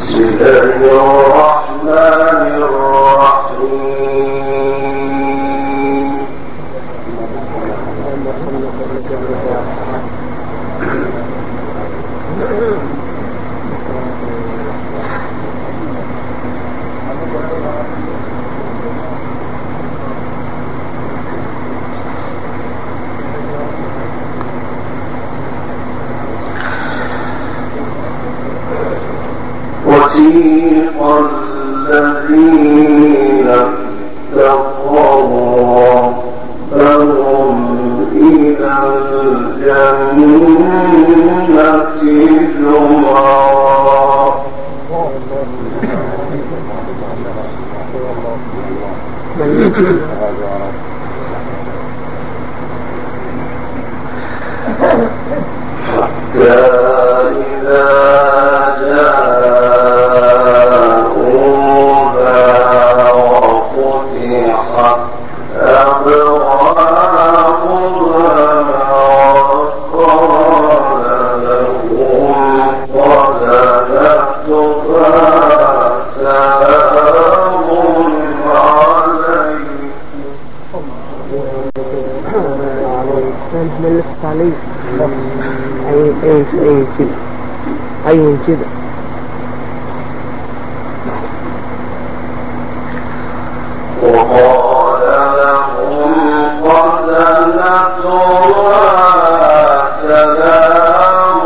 وسيق الذين اتقوا ربهم إلى الجنة زمرا حتى إذا جاءوها وفتحت أبوابها وقال لهم خزنتها سلام عليكم. أي كده وقال لهم خزنتها سلام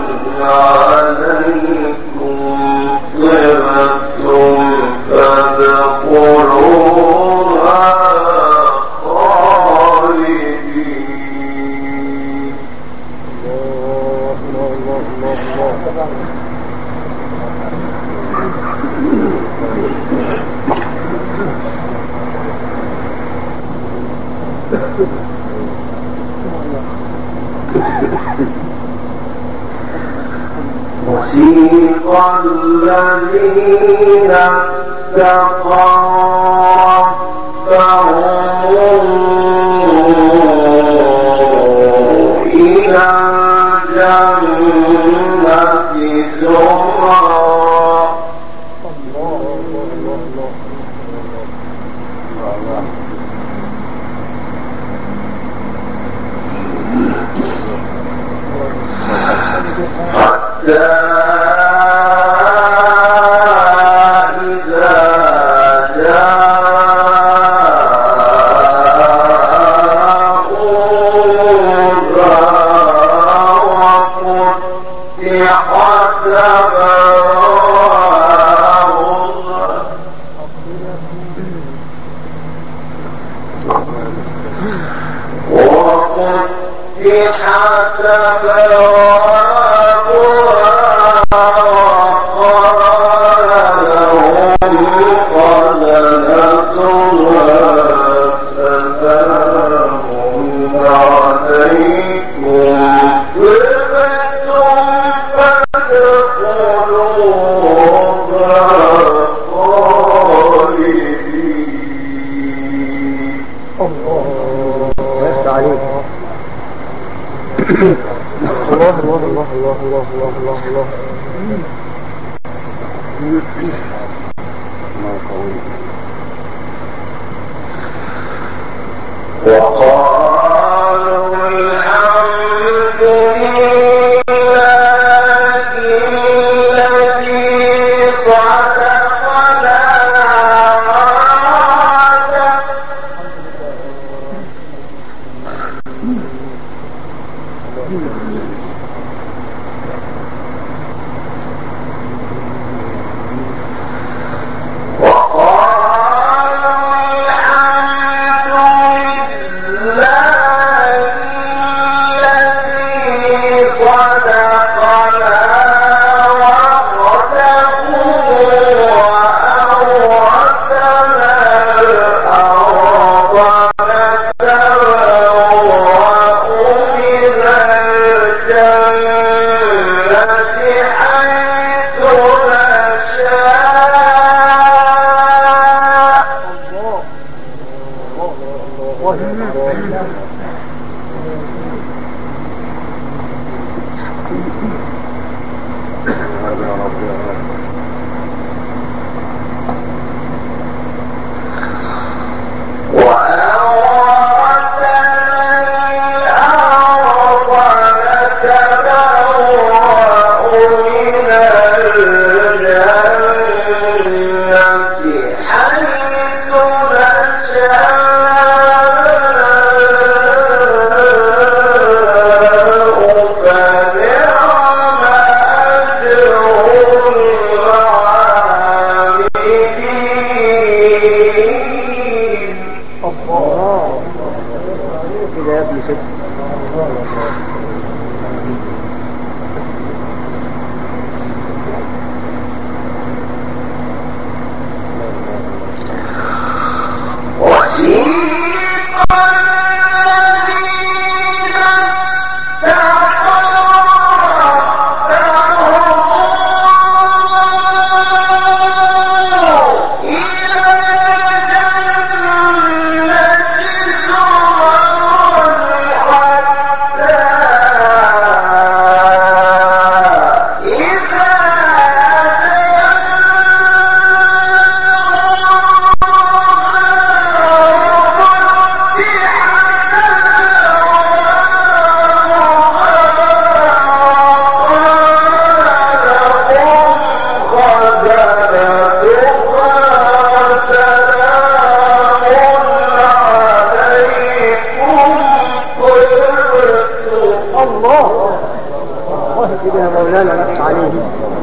عليكم طبتم فادخلوها خالدين. وسيق الذين اتقوا ربهم إلى الجنة زمرا حتى إذا جاءوها وفتحت وقالوا الحمد لله الذي صدقنا وعده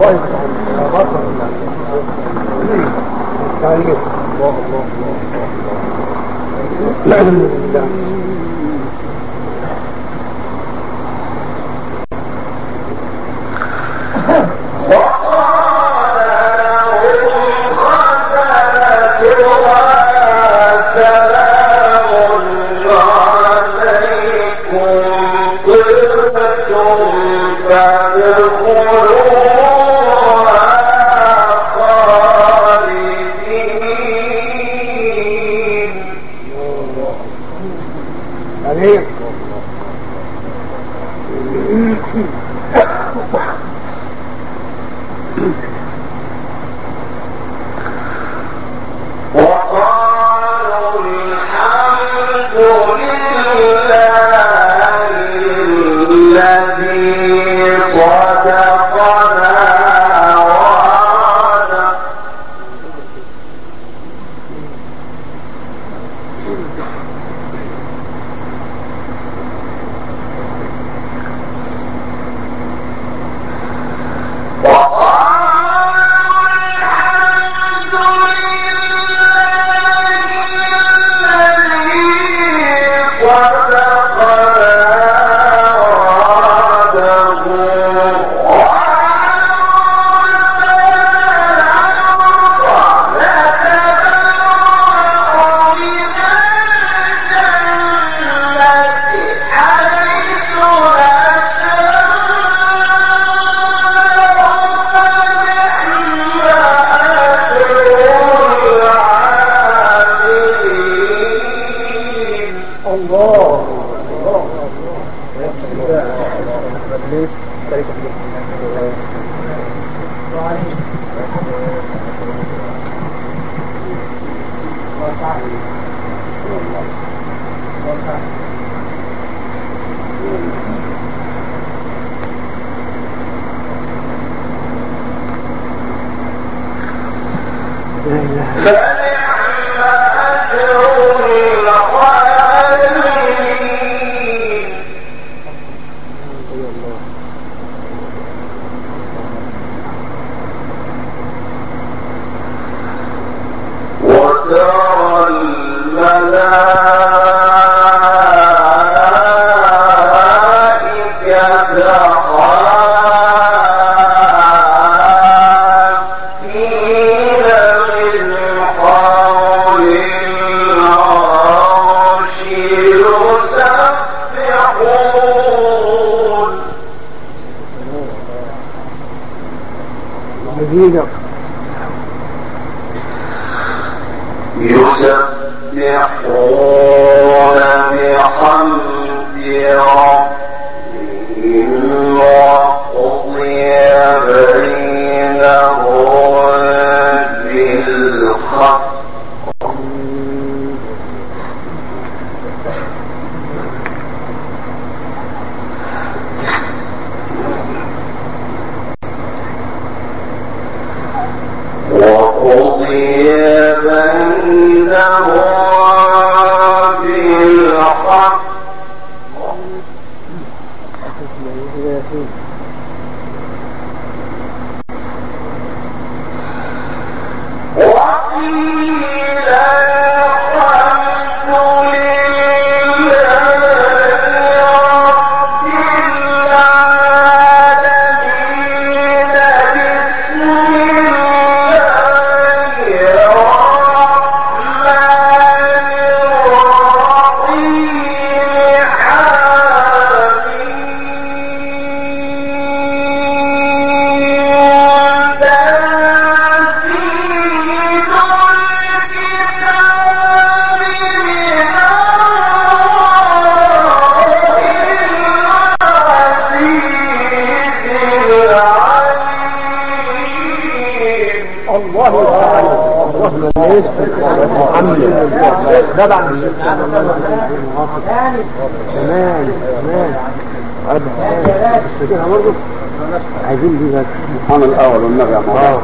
عايزين دي بس سبحان الأول والنبي أنا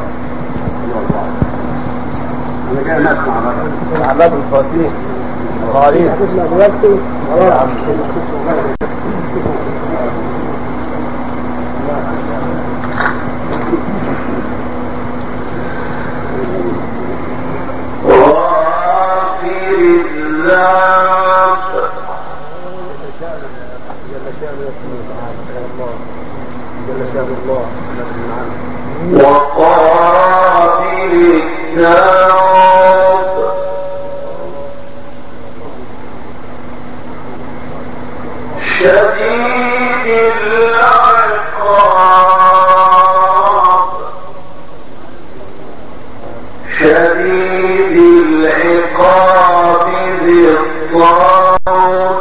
جاي نسمع عباد الفاتحين غالين تسمع دلوقتي وقابل التوب شديد العقاب ذي الطول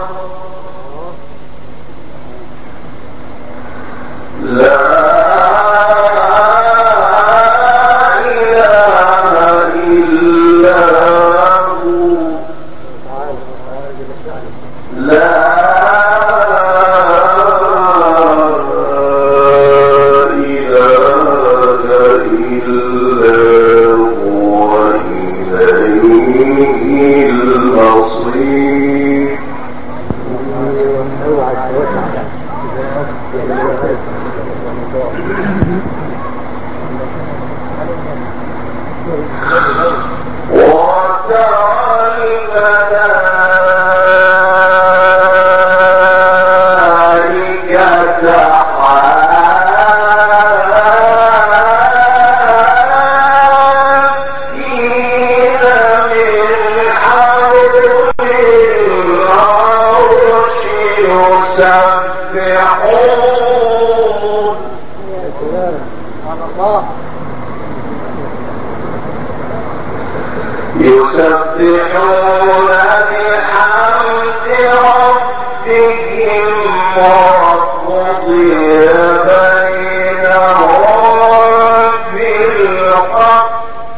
لا يسبحون بحمد ربهم وقضي بينهم بالحق.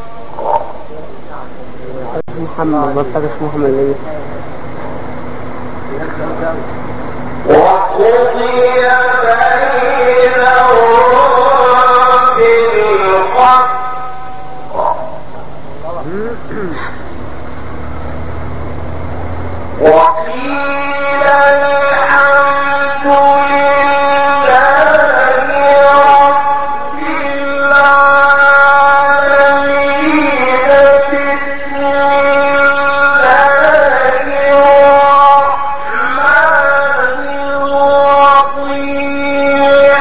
محمد بطلش محمد ليه وقضي بينهم بالحق وقيل الحمد لله رب العالمين. بسم الله الرحمن الرحيم.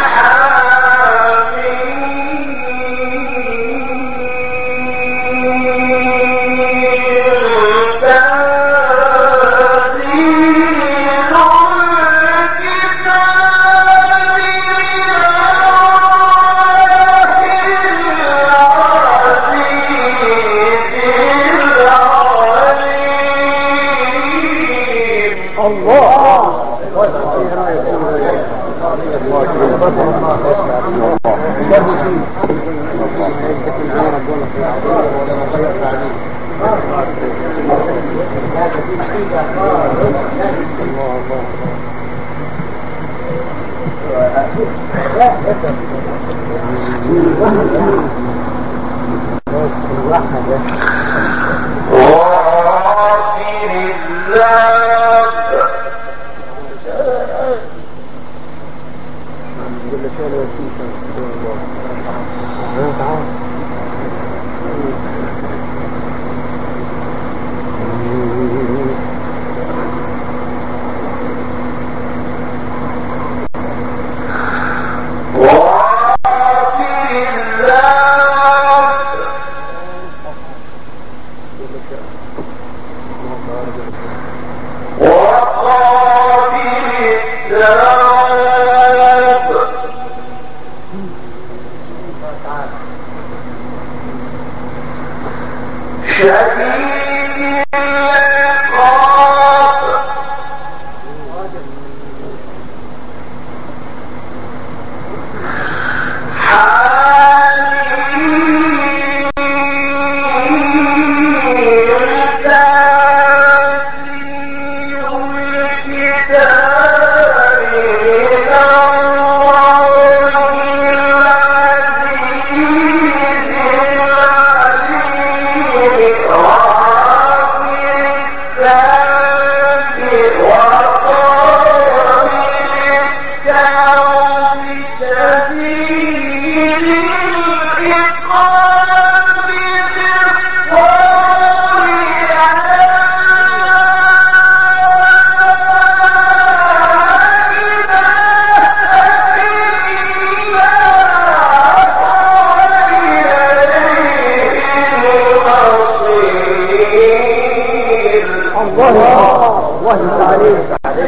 الله عليك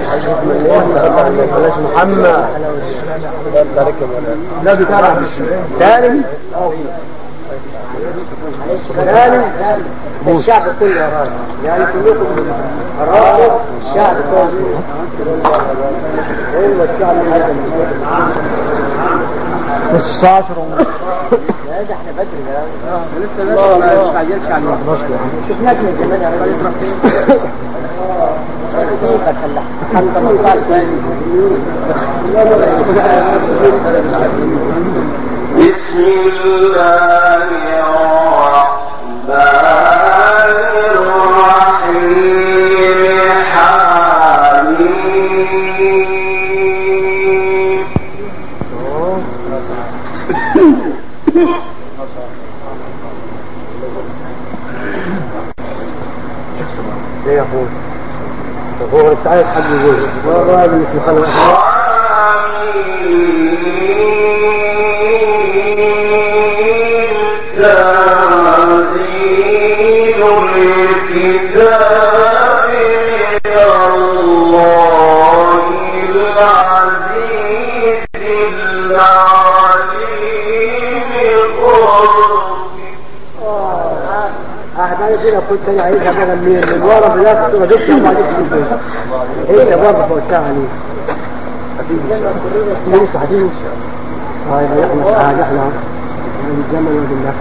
بلاش محمد لا بتعرف ثاني الشعب كله يا راجل يعني كلكم الراجل الشعب كله هو الشعب هذا بس 10 لا ده احنا بدري يا لسه لا ما تستعجلش على شفناك من زمان يا راجل تروح فين بسم الله الرحمن الرحيم حميم ليه يا اخوي هو انت عايز حد يقول والله اللي في خلق تنزيل الكتاب من الله العزيز العليم أحبائي فينا كنت أنا عايزها بقى من ورا بلاك ما جبتش ما عليك هي برضه فوتها عليك ليش حديث هاي احنا من الجمل وبالله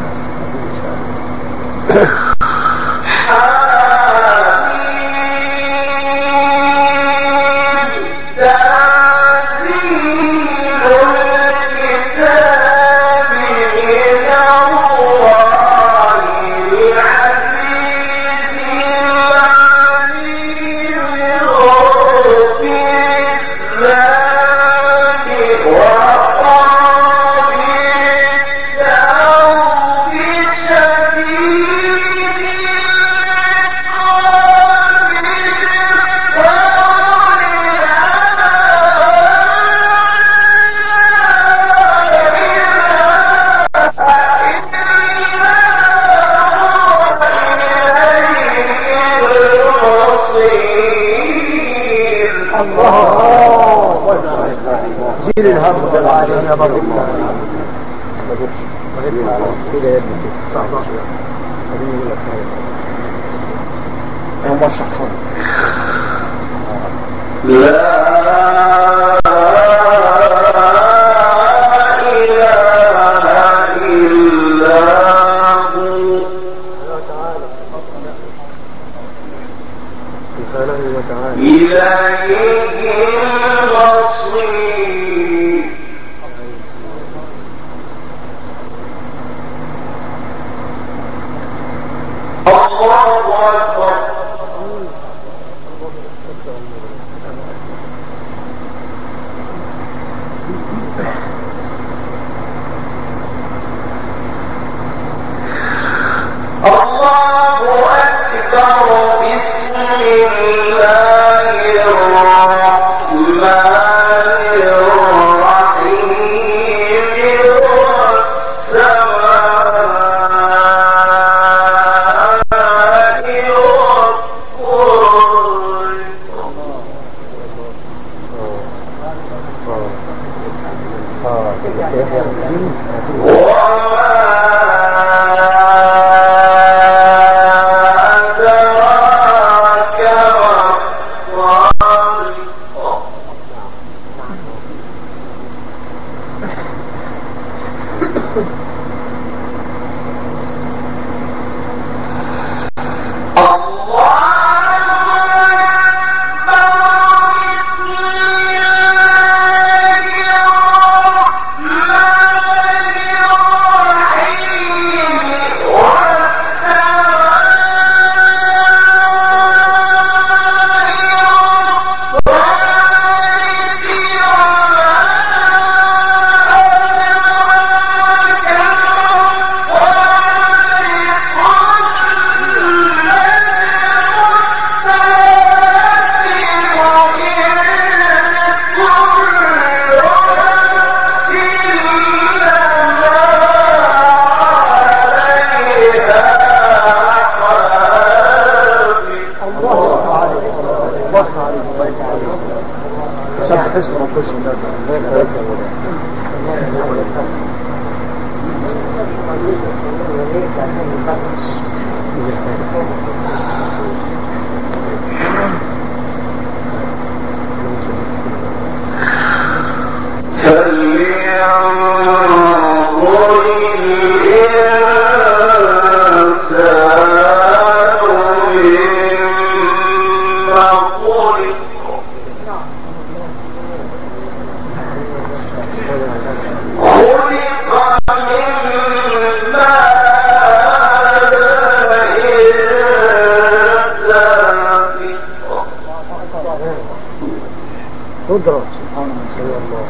قدرة سبحانه الله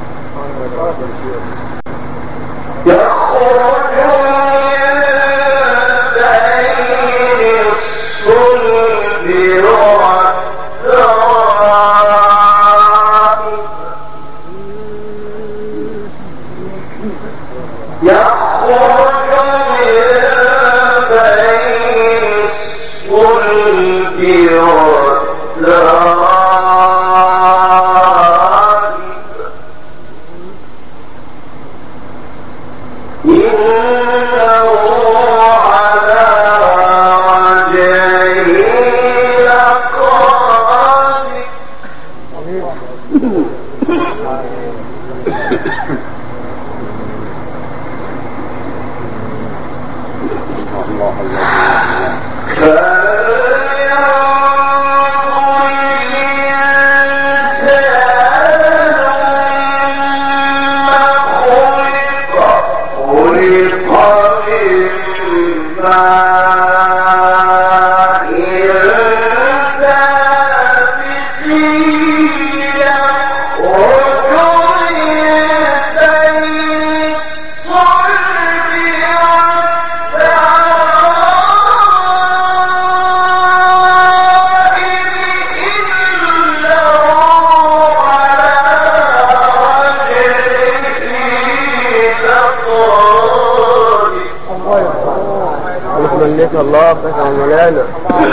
الله فتح مولانا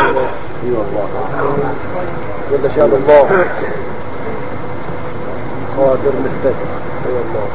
يلا شاء الله قادر مختلف اي الله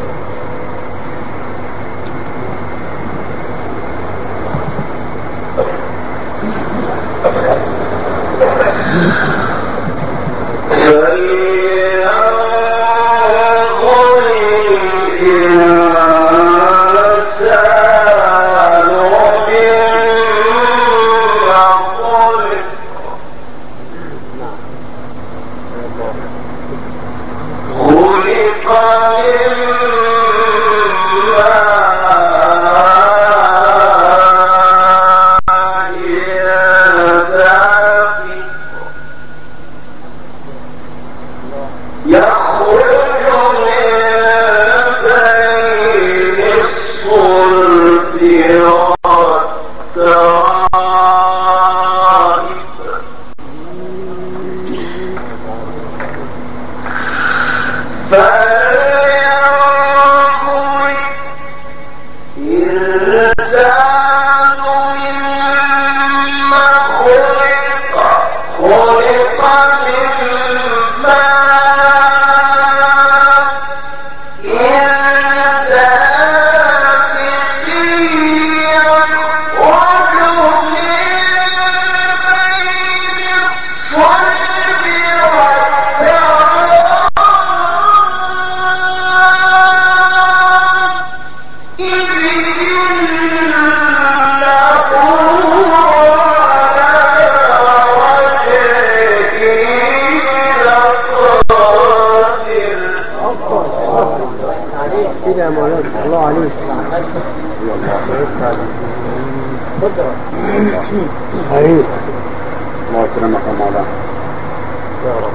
الله يكرمك يا مولانا يا رب.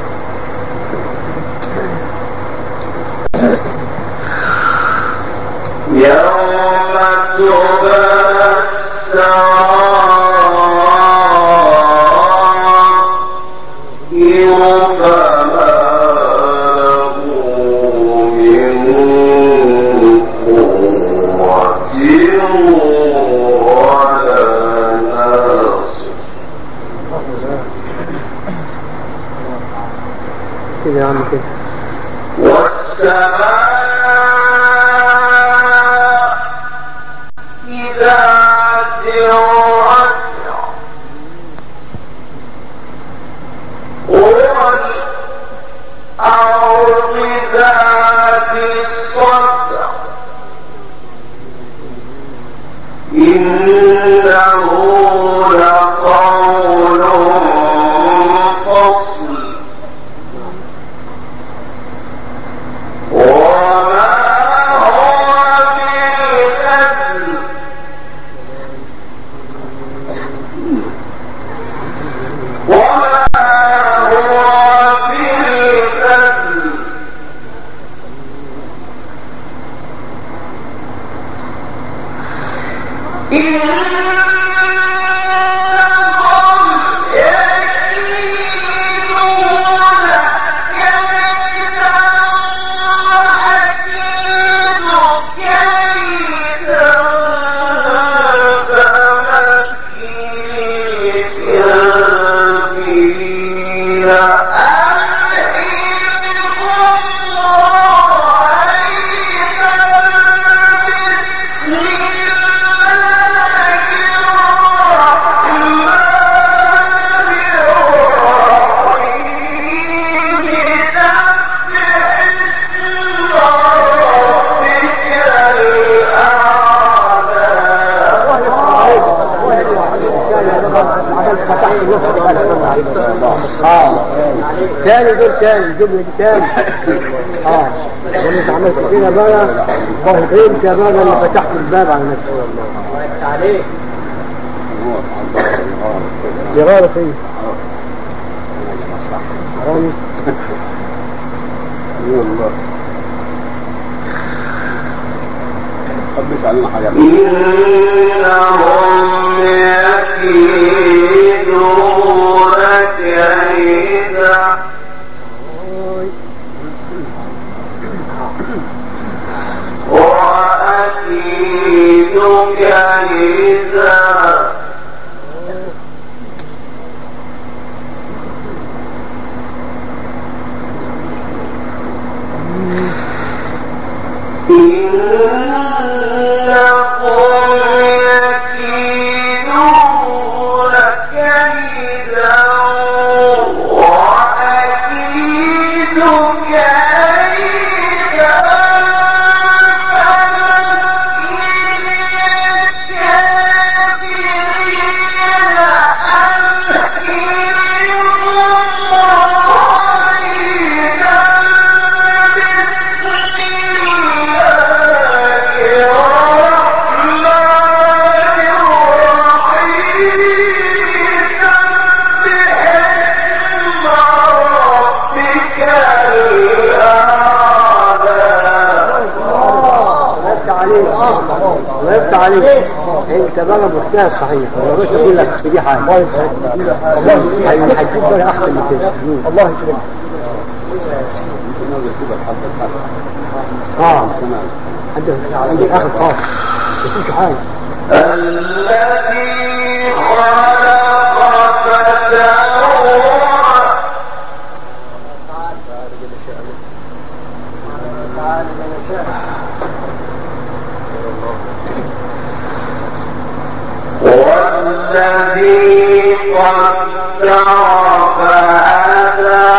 يوم تبلى السرائر فما له من قوة ولا ناصر. كده يا عم كده. والسماء ذات الرجع والأرض ذات الصدع إنه لقول فصل وما هو بالهزل تاني دول تاني الجملة دي تاني وانت عملت كده بقى انت بقى اللي فتحت الباب على نفسك والله عليك يا غارة فين حرامي والله خبش علينا حاجة إنهم يكيدون كيدا وأكيد كيدا ويفتح عليك انت بقى مجتهد صحيح ولو مش اقول لك دي حاجه الله هيجيب بقى احسن من كده الله يكرمك عندك اخر خاص مفيش حاجه الذي خلق فسوى والذي قدر فهدى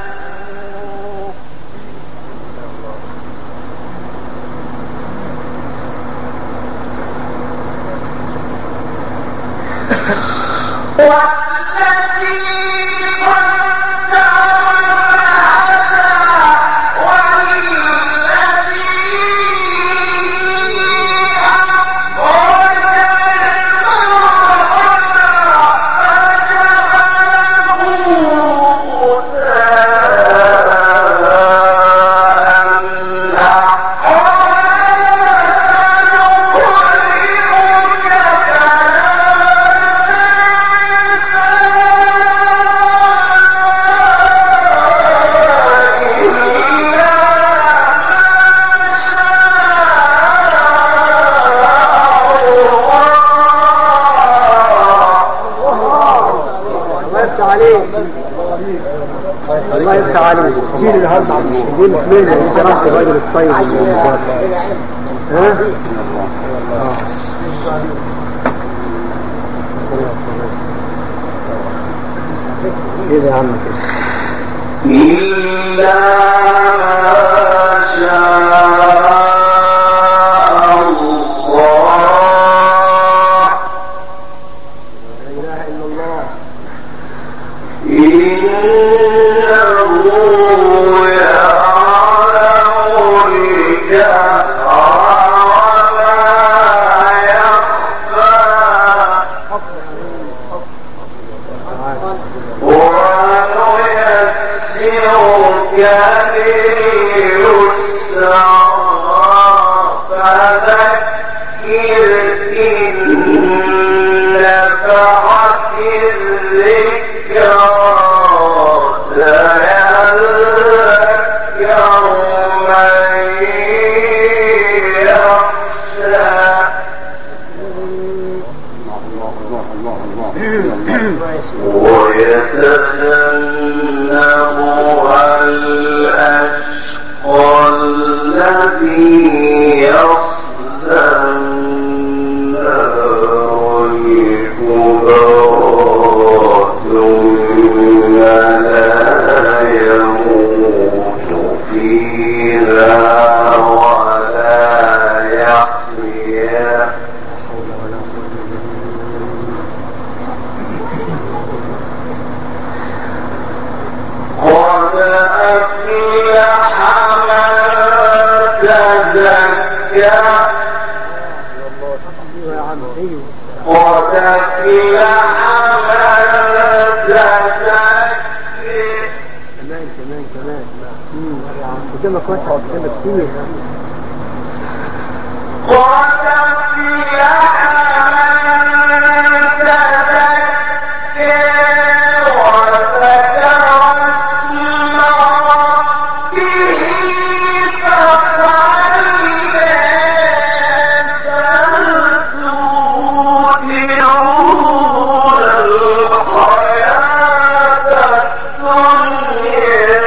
الله يفتح عليك شيل الهم عن المسلمين اثنين انت راح الراجل الطيب ها كده يا عم كده. إلا ما شاء الله. لا إله إلا الله. إنه يعلم الجهر وما يخفى ونيسرك لليسرى فذكر إن نفعت الذكرى سيذكر من يخشى ويتجنبها الأشقى الذي يصلى النار الكبرى ثم لا يموت فيها ولا يحيا. قد أفلح من تزكى. قد أفلح من تزكى. كمان قدامك واسع قدامك كتير. قد أفلح من تزكى وذكر اسم ربه فصلى بل تؤثرون الحياة الدنيا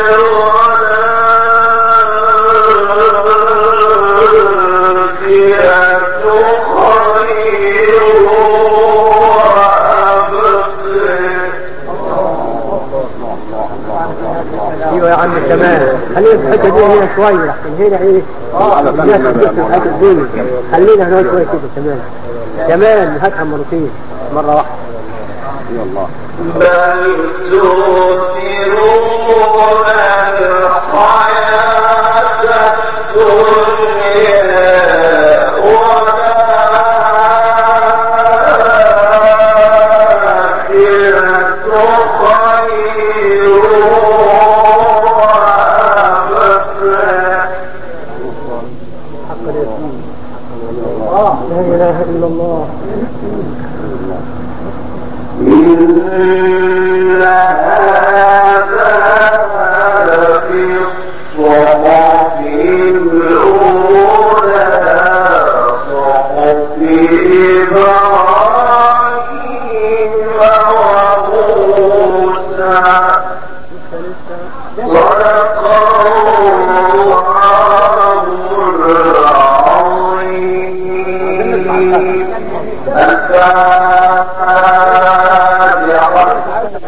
ايوه يا عم كمان خلينا في الحته دي هنا شويه عشان هنا ايه الناس بتدخل في الحته الدنيا. خلينا هنا شويه كده كمان هاتها مرتين مره واحده. يلا بل تؤثرون الحياة الدنيا لا إله إلا الله. إن هذا لفي الصحف الأولى صحف إبراهيم وموسى. صدق الله العظيم.